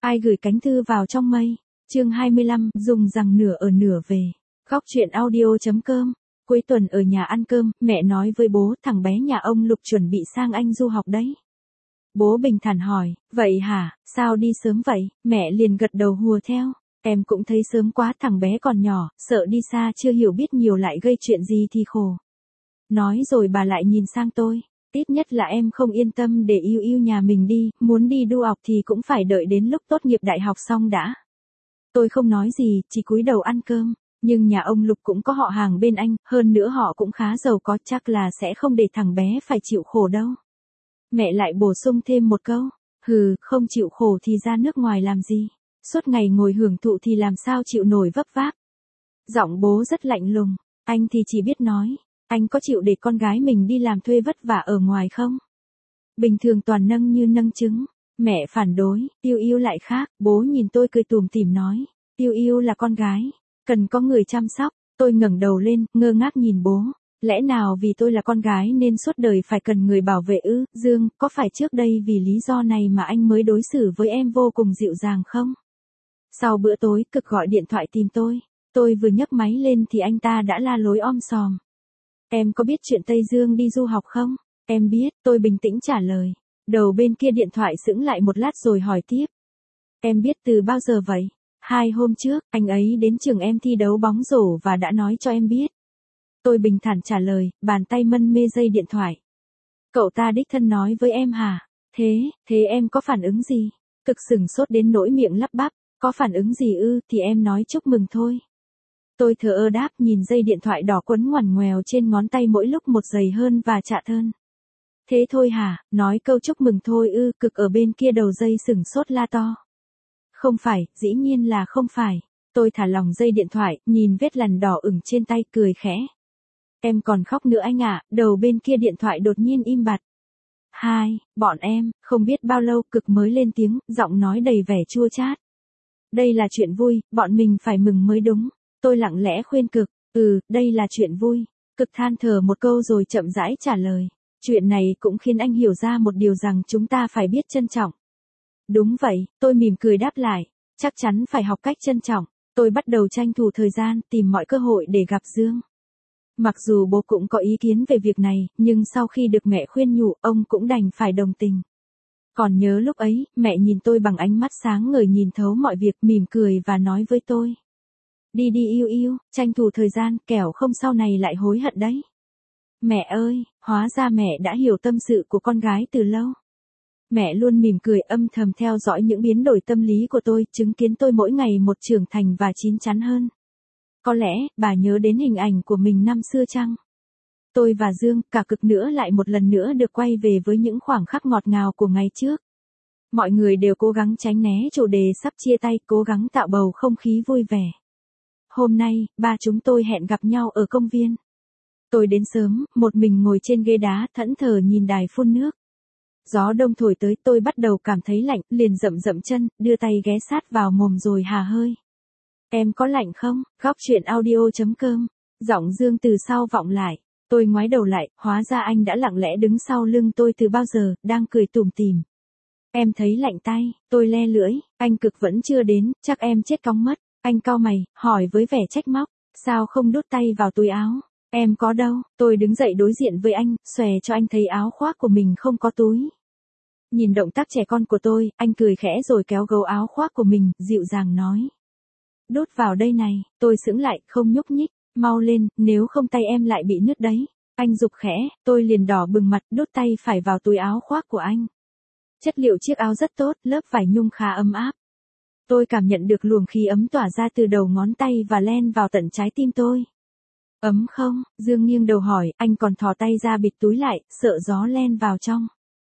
Ai gửi cánh thư vào trong mây. Chương 25, dùng rằng nửa ở nửa về. Góc chuyện audio.com. Cuối tuần ở nhà ăn cơm, mẹ nói với bố thằng bé nhà ông Lục chuẩn bị sang Anh du học đấy. Bố bình thản hỏi, vậy hả, sao đi sớm vậy? Mẹ liền gật đầu hùa theo. Em cũng thấy sớm quá, thằng bé còn nhỏ, sợ đi xa chưa hiểu biết nhiều lại gây chuyện gì thì khổ. Nói rồi bà lại nhìn sang tôi. Ít nhất là em không yên tâm để yêu yêu nhà mình đi, muốn đi du học thì cũng phải đợi đến lúc tốt nghiệp đại học xong đã. Tôi không nói gì, chỉ cúi đầu ăn cơm. Nhưng nhà ông Lục cũng có họ hàng bên Anh, hơn nữa họ cũng khá giàu có, chắc là sẽ không để thằng bé phải chịu khổ đâu. Mẹ lại bổ sung thêm một câu, không chịu khổ thì ra nước ngoài làm gì, suốt ngày ngồi hưởng thụ thì làm sao chịu nổi vấp váp. Giọng bố rất lạnh lùng, anh thì chỉ biết nói, anh có chịu để con gái mình đi làm thuê vất vả ở ngoài không? Bình thường toàn nâng như nâng trứng. Mẹ phản đối, Yêu Yêu lại khác, bố nhìn tôi cười tủm tỉm nói, Yêu Yêu là con gái, cần có người chăm sóc. Tôi ngẩng đầu lên, ngơ ngác nhìn bố. Lẽ nào vì tôi là con gái nên suốt đời phải cần người bảo vệ ư? Dương, có phải trước đây vì lý do này mà anh mới đối xử với em vô cùng dịu dàng không? Sau bữa tối, Cực gọi điện thoại tìm tôi. Tôi vừa nhấc máy lên thì anh ta đã la lối om sòm. Em có biết chuyện Tây Dương đi du học không? Em biết, tôi bình tĩnh trả lời. Đầu bên kia điện thoại sững lại một lát rồi hỏi tiếp. Em biết từ bao giờ vậy? 2 hôm trước, anh ấy đến trường em thi đấu bóng rổ và đã nói cho em biết. Tôi bình thản trả lời, bàn tay mân mê dây điện thoại. Cậu ta đích thân nói với em hả? Thế em có phản ứng gì? Cực sửng sốt đến nỗi miệng lắp bắp, có phản ứng gì ư, thì em nói chúc mừng thôi. Tôi thờ ơ đáp, nhìn dây điện thoại đỏ quấn ngoằn ngoèo trên ngón tay mỗi lúc một dày hơn và chạ hơn. Thế thôi hả, nói câu chúc mừng thôi ư? Cực ở bên kia đầu dây sửng sốt la to. Không phải, dĩ nhiên là không phải. Tôi thả lỏng dây điện thoại, nhìn vết lằn đỏ ửng trên tay, cười khẽ. Em còn khóc nữa anh ạ. Đầu bên kia điện thoại đột nhiên im bặt. Bọn em, không biết bao lâu Cực mới lên tiếng, giọng nói đầy vẻ chua chát. Đây là chuyện vui, bọn mình phải mừng mới đúng. Tôi lặng lẽ khuyên Cực, đây là chuyện vui. Cực than thở một câu rồi chậm rãi trả lời. Chuyện này cũng khiến anh hiểu ra một điều rằng chúng ta phải biết trân trọng. Đúng vậy, tôi mỉm cười đáp lại. Chắc chắn phải học cách trân trọng. Tôi bắt đầu tranh thủ thời gian, tìm mọi cơ hội để gặp Dương. Mặc dù bố cũng có ý kiến về việc này, nhưng sau khi được mẹ khuyên nhủ, ông cũng đành phải đồng tình. Còn nhớ lúc ấy, mẹ nhìn tôi bằng ánh mắt sáng ngời nhìn thấu mọi việc, mỉm cười và nói với tôi. Đi đi Yêu Yêu, tranh thủ thời gian, kẻo không sau này lại hối hận đấy. Mẹ ơi, hóa ra mẹ đã hiểu tâm sự của con gái từ lâu. Mẹ luôn mỉm cười âm thầm theo dõi những biến đổi tâm lý của tôi, chứng kiến tôi mỗi ngày một trưởng thành và chín chắn hơn. Có lẽ, bà nhớ đến hình ảnh của mình năm xưa chăng? Tôi và Dương, cả Cực nữa lại một lần nữa được quay về với những khoảng khắc ngọt ngào của ngày trước. Mọi người đều cố gắng tránh né chủ đề sắp chia tay, cố gắng tạo bầu không khí vui vẻ. Hôm nay, ba chúng tôi hẹn gặp nhau ở công viên. Tôi đến sớm, một mình ngồi trên ghế đá, thẫn thờ nhìn đài phun nước. Gió đông thổi tới, tôi bắt đầu cảm thấy lạnh, liền dậm dậm chân, đưa tay ghé sát vào mồm rồi hà hơi. Em có lạnh không? Góc chuyện audio.com. Giọng Dương từ sau vọng lại. Tôi ngoái đầu lại, hóa ra anh đã lặng lẽ đứng sau lưng tôi từ bao giờ, đang cười tủm tỉm. Em thấy lạnh tay, tôi le lưỡi, anh Cực vẫn chưa đến, chắc em chết cóng mất. Anh cau mày, hỏi với vẻ trách móc, sao không đút tay vào túi áo? Em có đâu. Tôi đứng dậy đối diện với anh, xòe cho anh thấy áo khoác của mình không có túi. Nhìn động tác trẻ con của tôi, anh cười khẽ rồi kéo gấu áo khoác của mình, dịu dàng nói. Đút vào đây này. Tôi sững lại, không nhúc nhích. Mau lên, nếu không tay em lại bị nứt đấy. Anh giục khẽ, tôi liền đỏ bừng mặt, đút tay phải vào túi áo khoác của anh. Chất liệu chiếc áo rất tốt, lớp vải nhung khá ấm áp. Tôi cảm nhận được luồng khí ấm tỏa ra từ đầu ngón tay và len vào tận trái tim tôi. Ấm không? Dương nghiêng đầu hỏi, anh còn thò tay ra bịt túi lại, sợ gió len vào trong.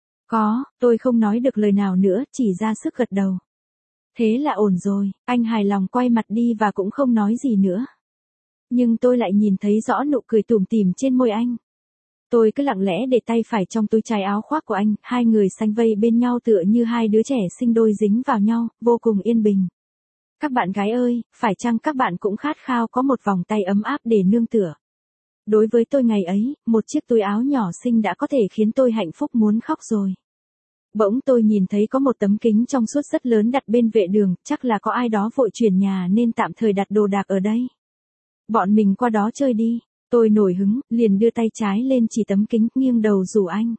Có, tôi không nói được lời nào nữa, chỉ ra sức gật đầu. Thế là ổn rồi, anh hài lòng quay mặt đi và cũng không nói gì nữa. Nhưng tôi lại nhìn thấy rõ nụ cười tủm tỉm trên môi anh. Tôi cứ lặng lẽ để tay phải trong túi trái áo khoác của anh, hai người sánh vây bên nhau tựa như hai đứa trẻ sinh đôi dính vào nhau, vô cùng yên bình. Các bạn gái ơi, phải chăng các bạn cũng khát khao có một vòng tay ấm áp để nương tựa? Đối với tôi ngày ấy, một chiếc túi áo nhỏ xinh đã có thể khiến tôi hạnh phúc muốn khóc rồi. Bỗng tôi nhìn thấy có một tấm kính trong suốt rất lớn đặt bên vệ đường, chắc là có ai đó vội chuyển nhà nên tạm thời đặt đồ đạc ở đây. Bọn mình qua đó chơi đi. Tôi nổi hứng, liền đưa tay trái lên chỉ tấm kính, nghiêng đầu rủ anh.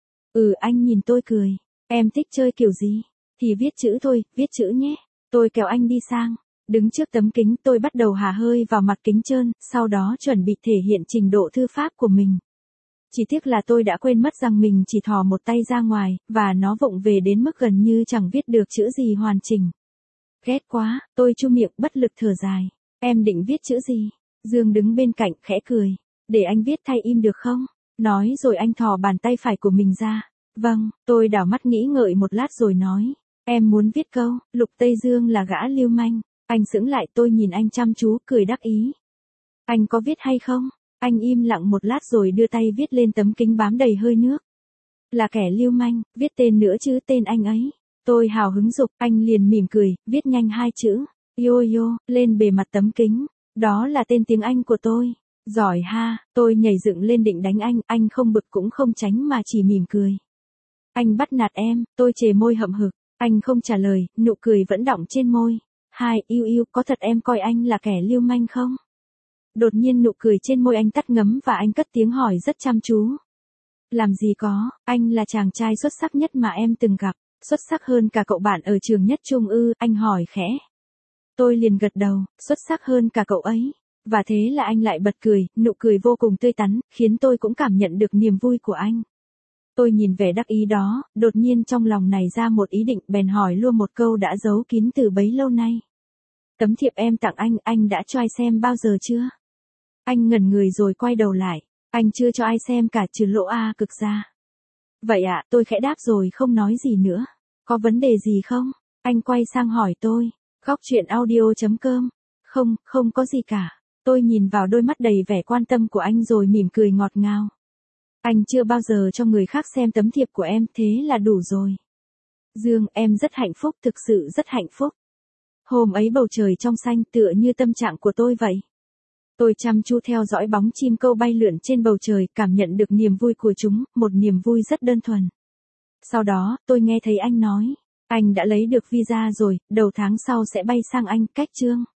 Anh nhìn tôi cười. Em thích chơi kiểu gì? Thì viết chữ thôi, viết chữ nhé. Tôi kéo anh đi sang. Đứng trước tấm kính tôi bắt đầu hả hơi vào mặt kính trơn, sau đó chuẩn bị thể hiện trình độ thư pháp của mình. Chỉ tiếc là tôi đã quên mất rằng mình chỉ thò một tay ra ngoài, và nó vụng về đến mức gần như chẳng viết được chữ gì hoàn chỉnh. Ghét quá, tôi chu miệng bất lực thở dài. Em định viết chữ gì? Dương đứng bên cạnh khẽ cười. Để anh viết thay im được không? Nói rồi anh thò bàn tay phải của mình ra. Vâng, tôi đảo mắt nghĩ ngợi một lát rồi nói. Em muốn viết câu, Lục Tây Dương là gã lưu manh. Anh sững lại, tôi nhìn anh chăm chú, cười đắc ý. Anh có viết hay không? Anh im lặng một lát rồi đưa tay viết lên tấm kính bám đầy hơi nước. Là kẻ lưu manh, viết tên nữa chứ, tên anh ấy. Tôi hào hứng giục, anh liền mỉm cười, viết nhanh 2 chữ. Yo-yo, lên bề mặt tấm kính. Đó là tên tiếng Anh của tôi. Giỏi ha, tôi nhảy dựng lên định đánh anh không bực cũng không tránh mà chỉ mỉm cười. Anh bắt nạt em, tôi chề môi hậm hực. Anh không trả lời, nụ cười vẫn đọng trên môi. Yêu, có thật em coi anh là kẻ lưu manh không? Đột nhiên nụ cười trên môi anh tắt ngấm và anh cất tiếng hỏi rất chăm chú. Làm gì có, anh là chàng trai xuất sắc nhất mà em từng gặp. Xuất sắc hơn cả cậu bạn ở trường nhất trung ư, anh hỏi khẽ. Tôi liền gật đầu, xuất sắc hơn cả cậu ấy. Và thế là anh lại bật cười, nụ cười vô cùng tươi tắn, khiến tôi cũng cảm nhận được niềm vui của anh. Tôi nhìn vẻ đắc ý đó, đột nhiên trong lòng nảy ra một ý định, bèn hỏi luôn một câu đã giấu kín từ bấy lâu nay. Tấm thiệp em tặng anh đã cho ai xem bao giờ chưa? Anh ngẩn người rồi quay đầu lại, anh chưa cho ai xem cả trừ Lỗ A Cực ra. Vậy ạ, tôi khẽ đáp rồi không nói gì nữa. Có vấn đề gì không? Anh quay sang hỏi tôi. Góc truyện audio.com. Không có gì cả. Tôi nhìn vào đôi mắt đầy vẻ quan tâm của anh rồi mỉm cười ngọt ngào. Anh chưa bao giờ cho người khác xem tấm thiệp của em, thế là đủ rồi. Dương, em rất hạnh phúc, thực sự rất hạnh phúc. Hôm ấy bầu trời trong xanh tựa như tâm trạng của tôi vậy. Tôi chăm chú theo dõi bóng chim câu bay lượn trên bầu trời, cảm nhận được niềm vui của chúng, một niềm vui rất đơn thuần. Sau đó, tôi nghe thấy anh nói, anh đã lấy được visa rồi, đầu tháng sau sẽ bay sang Anh, cách Chương.